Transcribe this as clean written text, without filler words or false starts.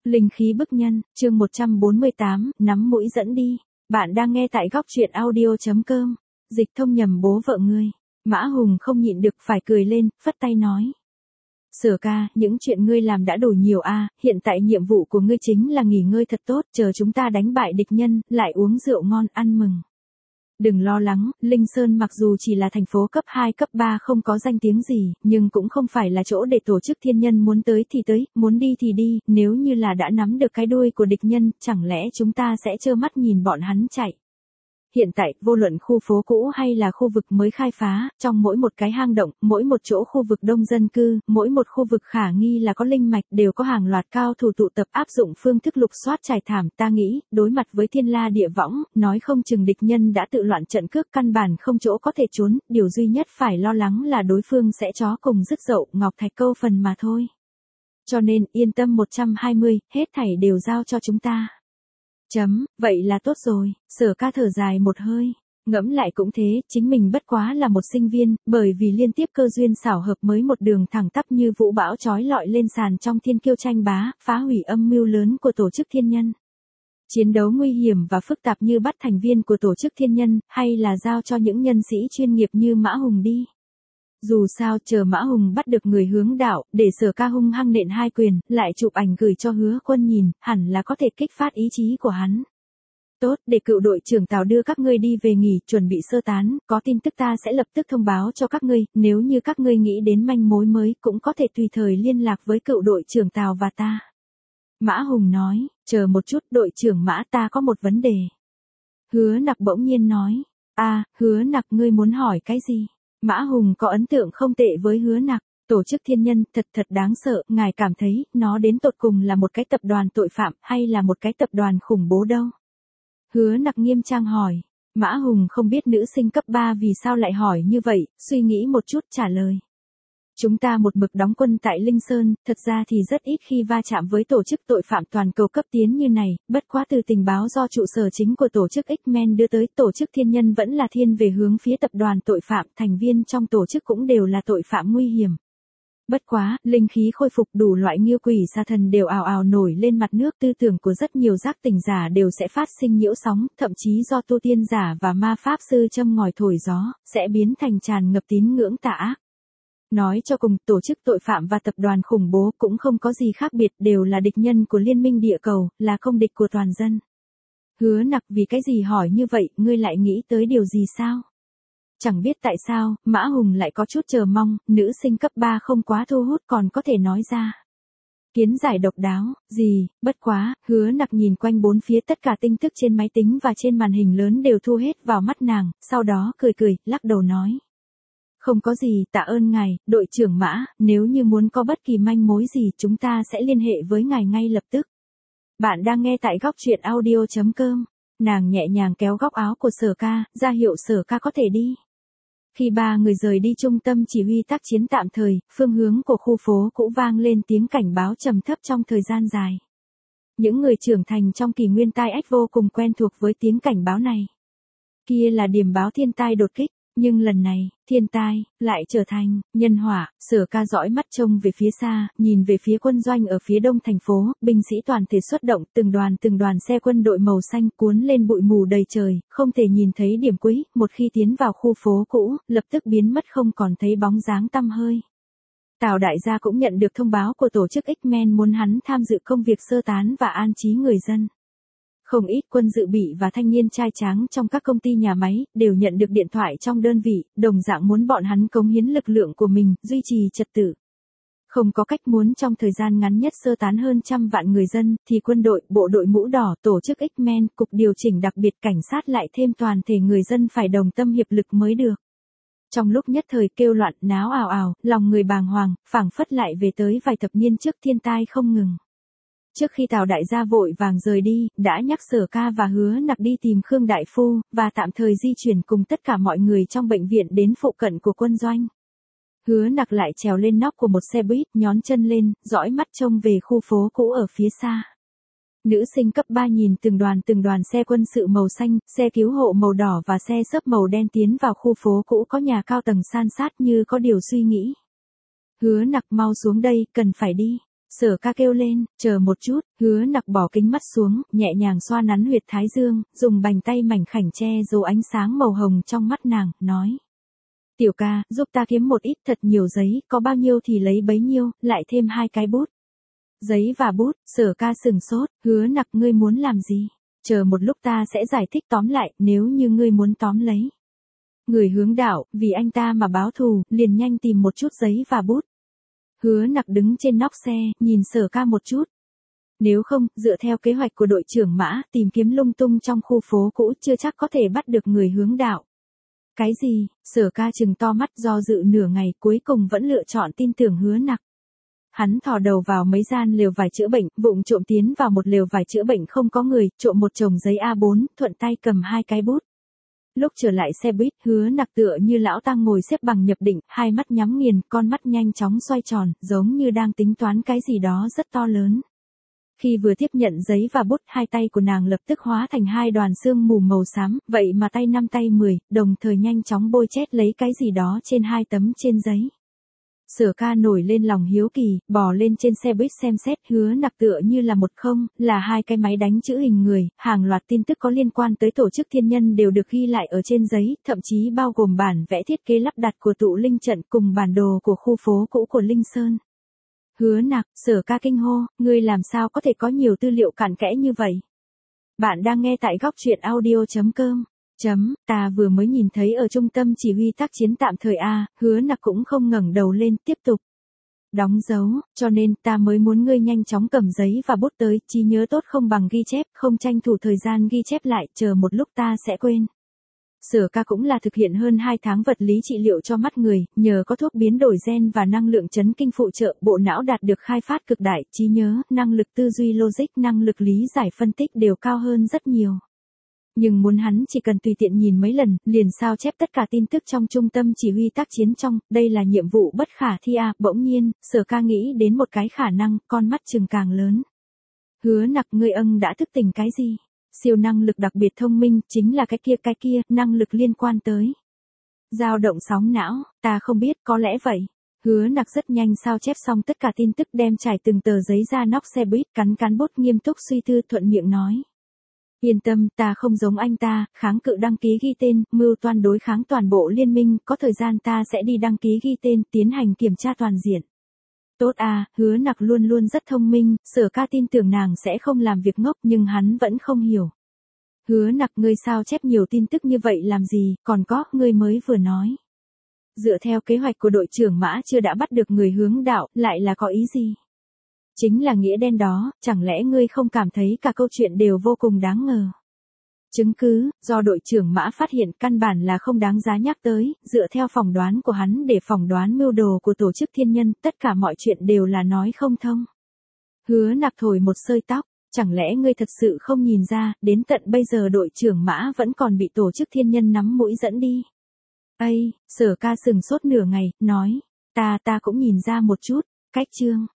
Linh khí bức nhân, chương 148, nắm mũi dẫn đi. Bạn đang nghe tại góc truyện audio.com. Dịch thông nhầm bố vợ ngươi. Mã Hùng không nhịn được phải cười lên, phất tay nói. Sở ca, những chuyện ngươi làm đã đủ nhiều a, hiện tại nhiệm vụ của ngươi chính là nghỉ ngơi thật tốt, chờ chúng ta đánh bại địch nhân, lại uống rượu ngon ăn mừng. Đừng lo lắng, Linh Sơn mặc dù chỉ là thành phố cấp 2 cấp 3 không có danh tiếng gì, nhưng cũng không phải là chỗ để tổ chức thiên nhân muốn tới thì tới, muốn đi thì đi, nếu như là đã nắm được cái đuôi của địch nhân, chẳng lẽ chúng ta sẽ trơ mắt nhìn bọn hắn chạy. Hiện tại, vô luận khu phố cũ hay là khu vực mới khai phá, trong mỗi một cái hang động, mỗi một chỗ khu vực đông dân cư, mỗi một khu vực khả nghi là có linh mạch đều có hàng loạt cao thủ tụ tập áp dụng phương thức lục soát trải thảm. Ta nghĩ, đối mặt với thiên la địa võng, nói không chừng địch nhân đã tự loạn trận cước căn bản không chỗ có thể trốn, điều duy nhất phải lo lắng là đối phương sẽ chó cùng dứt dậu ngọc thạch câu phần mà thôi. Cho nên, yên tâm 120, hết thảy đều giao cho chúng ta. Vậy là tốt rồi, Sở ca thở dài một hơi. Ngẫm lại cũng thế, chính mình bất quá là một sinh viên, bởi vì liên tiếp cơ duyên xảo hợp mới một đường thẳng tắp như vũ bão trói lọi lên sàn trong thiên kiêu tranh bá, phá hủy âm mưu lớn của tổ chức thiên nhân. Chiến đấu nguy hiểm và phức tạp như bắt thành viên của tổ chức thiên nhân, hay là giao cho những nhân sĩ chuyên nghiệp như Mã Hùng đi. Dù sao chờ Mã Hùng bắt được người hướng đạo, để Sở ca hung hăng nện 2 quyền, lại chụp ảnh gửi cho Hứa Quân nhìn, hẳn là có thể kích phát ý chí của hắn. Tốt, để cựu đội trưởng Tào đưa các ngươi đi về nghỉ, chuẩn bị sơ tán, có tin tức ta sẽ lập tức thông báo cho các ngươi, nếu như các ngươi nghĩ đến manh mối mới, cũng có thể tùy thời liên lạc với cựu đội trưởng Tào và ta. Mã Hùng nói, chờ một chút, đội trưởng Mã, ta có một vấn đề. Hứa Nặc bỗng nhiên nói, Hứa Nặc, ngươi muốn hỏi cái gì? Mã Hùng có ấn tượng không tệ với Hứa Nặc, tổ chức thiên nhân thật đáng sợ, ngài cảm thấy nó đến tột cùng là một cái tập đoàn tội phạm hay là một cái tập đoàn khủng bố đâu? Hứa Nặc nghiêm trang hỏi. Mã Hùng không biết nữ sinh cấp 3 vì sao lại hỏi như vậy, suy nghĩ một chút trả lời. Chúng ta một mực đóng quân tại Linh Sơn, thật ra thì rất ít khi va chạm với tổ chức tội phạm toàn cầu cấp tiến như này, bất quá từ tình báo do trụ sở chính của tổ chức X-Men đưa tới, tổ chức thiên nhân vẫn là thiên về hướng phía tập đoàn tội phạm, thành viên trong tổ chức cũng đều là tội phạm nguy hiểm. Bất quá, linh khí khôi phục, đủ loại nghiêu quỷ sa thần đều ào ào nổi lên mặt nước, tư tưởng của rất nhiều giác tỉnh giả đều sẽ phát sinh nhiễu sóng, thậm chí do tu tiên giả và ma pháp sư châm ngòi thổi gió, sẽ biến thành tràn ngập tín ngưỡng tà ác. Nói cho cùng, tổ chức tội phạm và tập đoàn khủng bố cũng không có gì khác biệt, đều là địch nhân của liên minh địa cầu, là công địch của toàn dân. Hứa Nặc, vì cái gì hỏi như vậy, ngươi lại nghĩ tới điều gì sao? Chẳng biết tại sao, Mã Hùng lại có chút chờ mong, nữ sinh cấp 3 không quá thu hút còn có thể nói ra. Kiến giải độc đáo, gì, bất quá, Hứa Nặc nhìn quanh bốn phía, tất cả tin tức trên máy tính và trên màn hình lớn đều thu hết vào mắt nàng, sau đó cười, lắc đầu nói. Không có gì, tạ ơn ngài, đội trưởng Mã, nếu như muốn có bất kỳ manh mối gì chúng ta sẽ liên hệ với ngài ngay lập tức. Bạn đang nghe tại góc truyện audio.com. Nàng nhẹ nhàng kéo góc áo của Sở ca, ra hiệu Sở ca có thể đi. Khi ba người rời đi trung tâm chỉ huy tác chiến tạm thời, phương hướng của khu phố cũ vang lên tiếng cảnh báo trầm thấp trong thời gian dài. Những người trưởng thành trong kỷ nguyên tai ách vô cùng quen thuộc với tiếng cảnh báo này. Kia là điểm báo thiên tai đột kích. Nhưng lần này, thiên tai, lại trở thành, nhân họa. Sở ca dõi mắt trông về phía xa, nhìn về phía quân doanh ở phía đông thành phố, binh sĩ toàn thể xuất động, từng đoàn xe quân đội màu xanh cuốn lên bụi mù đầy trời, không thể nhìn thấy điểm cuối, một khi tiến vào khu phố cũ, lập tức biến mất không còn thấy bóng dáng tăm hơi. Tào đại gia cũng nhận được thông báo của tổ chức X-Men muốn hắn tham dự công việc sơ tán và an trí người dân. Không ít quân dự bị và thanh niên trai tráng trong các công ty nhà máy, đều nhận được điện thoại trong đơn vị, đồng dạng muốn bọn hắn cống hiến lực lượng của mình, duy trì trật tự. Không có cách muốn trong thời gian ngắn nhất sơ tán hơn 100 vạn người dân, thì quân đội, bộ đội mũ đỏ, tổ chức X-Men, cục điều chỉnh đặc biệt cảnh sát lại thêm toàn thể người dân phải đồng tâm hiệp lực mới được. Trong lúc nhất thời kêu loạn, náo ào ào, lòng người bàng hoàng, phảng phất lại về tới vài thập niên trước thiên tai không ngừng. Trước khi Tào đại gia vội vàng rời đi, đã nhắc Sở ca và Hứa Nặc đi tìm Khương đại phu, và tạm thời di chuyển cùng tất cả mọi người trong bệnh viện đến phụ cận của quân doanh. Hứa Nặc lại trèo lên nóc của một xe buýt, nhón chân lên, dõi mắt trông về khu phố cũ ở phía xa. Nữ sinh cấp 3 nhìn từng đoàn xe quân sự màu xanh, xe cứu hộ màu đỏ và xe xốp màu đen tiến vào khu phố cũ có nhà cao tầng san sát, như có điều suy nghĩ. Hứa Nặc, mau xuống đây, cần phải đi. Sở ca kêu lên, chờ một chút, Hứa Nặc bỏ kính mắt xuống, nhẹ nhàng xoa nắn huyệt thái dương, dùng bàn tay mảnh khảnh che giấu ánh sáng màu hồng trong mắt nàng, nói. Tiểu ca, giúp ta kiếm một ít thật nhiều giấy, có bao nhiêu thì lấy bấy nhiêu, lại thêm 2 cái bút. Giấy và bút, Sở ca sừng sốt, Hứa Nặc ngươi muốn làm gì? Chờ một lúc ta sẽ giải thích tóm lại, nếu như ngươi muốn tóm lấy. Người hướng đạo, vì anh ta mà báo thù, liền nhanh tìm một chút giấy và bút. Hứa Nặc đứng trên nóc xe, nhìn Sở ca một chút. Nếu không, dựa theo kế hoạch của đội trưởng Mã, tìm kiếm lung tung trong khu phố cũ chưa chắc có thể bắt được người hướng đạo. Cái gì? Sở ca trừng to mắt do dự nửa ngày, cuối cùng vẫn lựa chọn tin tưởng Hứa Nặc. Hắn thò đầu vào mấy gian lều vải chữa bệnh, vụng trộm tiến vào một lều vải chữa bệnh không có người, trộm một chồng giấy A4, thuận tay cầm 2 cái bút. Lúc trở lại xe buýt, Hứa Nặc tựa như lão tang ngồi xếp bằng nhập định, hai mắt nhắm nghiền, con mắt nhanh chóng xoay tròn, giống như đang tính toán cái gì đó rất to lớn. Khi vừa tiếp nhận giấy và bút, hai tay của nàng lập tức hóa thành 2 đoàn sương mù màu xám, vậy mà tay 5 tay 10, đồng thời nhanh chóng bôi chét lấy cái gì đó trên 2 tấm trên giấy. Sở ca nổi lên lòng hiếu kỳ, bò lên trên xe buýt xem xét, Hứa Nặc tựa như là là 2 cái máy đánh chữ hình người, hàng loạt tin tức có liên quan tới tổ chức thiên nhân đều được ghi lại ở trên giấy, thậm chí bao gồm bản vẽ thiết kế lắp đặt của tụ linh trận cùng bản đồ của khu phố cũ của Linh Sơn. Hứa Nặc, Sở ca kinh hô, ngươi làm sao có thể có nhiều tư liệu cặn kẽ như vậy? Bạn đang nghe tại góc truyện audio.com. Ta vừa mới nhìn thấy ở trung tâm chỉ huy tác chiến tạm thời A, Hứa Nặc cũng không ngẩng đầu lên, tiếp tục. Đóng dấu, cho nên ta mới muốn ngươi nhanh chóng cầm giấy và bút tới, trí nhớ tốt không bằng ghi chép, không tranh thủ thời gian ghi chép lại, chờ một lúc ta sẽ quên. Sở ca cũng là thực hiện hơn 2 tháng vật lý trị liệu cho mắt người, nhờ có thuốc biến đổi gen và năng lượng chấn kinh phụ trợ, bộ não đạt được khai phát cực đại, trí nhớ, năng lực tư duy logic, năng lực lý giải phân tích đều cao hơn rất nhiều. Nhưng muốn hắn chỉ cần tùy tiện nhìn mấy lần, liền sao chép tất cả tin tức trong trung tâm chỉ huy tác chiến trong, đây là nhiệm vụ bất khả thi à, bỗng nhiên, Sở ca nghĩ đến một cái khả năng, con mắt chừng càng lớn. Hứa Nặc ngươi đã thức tỉnh cái gì? Siêu năng lực đặc biệt thông minh, chính là cái kia, năng lực liên quan tới. Dao động sóng não, ta không biết, có lẽ vậy. Hứa Nặc rất nhanh sao chép xong tất cả tin tức đem trải từng tờ giấy ra nóc xe buýt, cắn bút nghiêm túc suy tư thuận miệng nói. Yên tâm, ta không giống anh ta, kháng cự đăng ký ghi tên, mưu toan đối kháng toàn bộ liên minh, có thời gian ta sẽ đi đăng ký ghi tên, tiến hành kiểm tra toàn diện. Tốt à, Hứa Nặc luôn luôn rất thông minh, Sở ca tin tưởng nàng sẽ không làm việc ngốc nhưng hắn vẫn không hiểu. Hứa Nặc ngươi sao chép nhiều tin tức như vậy làm gì, còn có, ngươi mới vừa nói. Dựa theo kế hoạch của đội trưởng Mã chưa đã bắt được người hướng đạo, lại là có ý gì? Chính là nghĩa đen đó, chẳng lẽ ngươi không cảm thấy cả câu chuyện đều vô cùng đáng ngờ? Chứng cứ, do đội trưởng Mã phát hiện căn bản là không đáng giá nhắc tới, dựa theo phỏng đoán của hắn để phỏng đoán mưu đồ của tổ chức thiên nhân, tất cả mọi chuyện đều là nói không thông. Hứa Nặc thổi một sợi tóc, chẳng lẽ ngươi thật sự không nhìn ra, đến tận bây giờ đội trưởng Mã vẫn còn bị tổ chức thiên nhân nắm mũi dẫn đi. Ây, Sở ca sừng sốt nửa ngày, nói, ta cũng nhìn ra một chút, cách chương.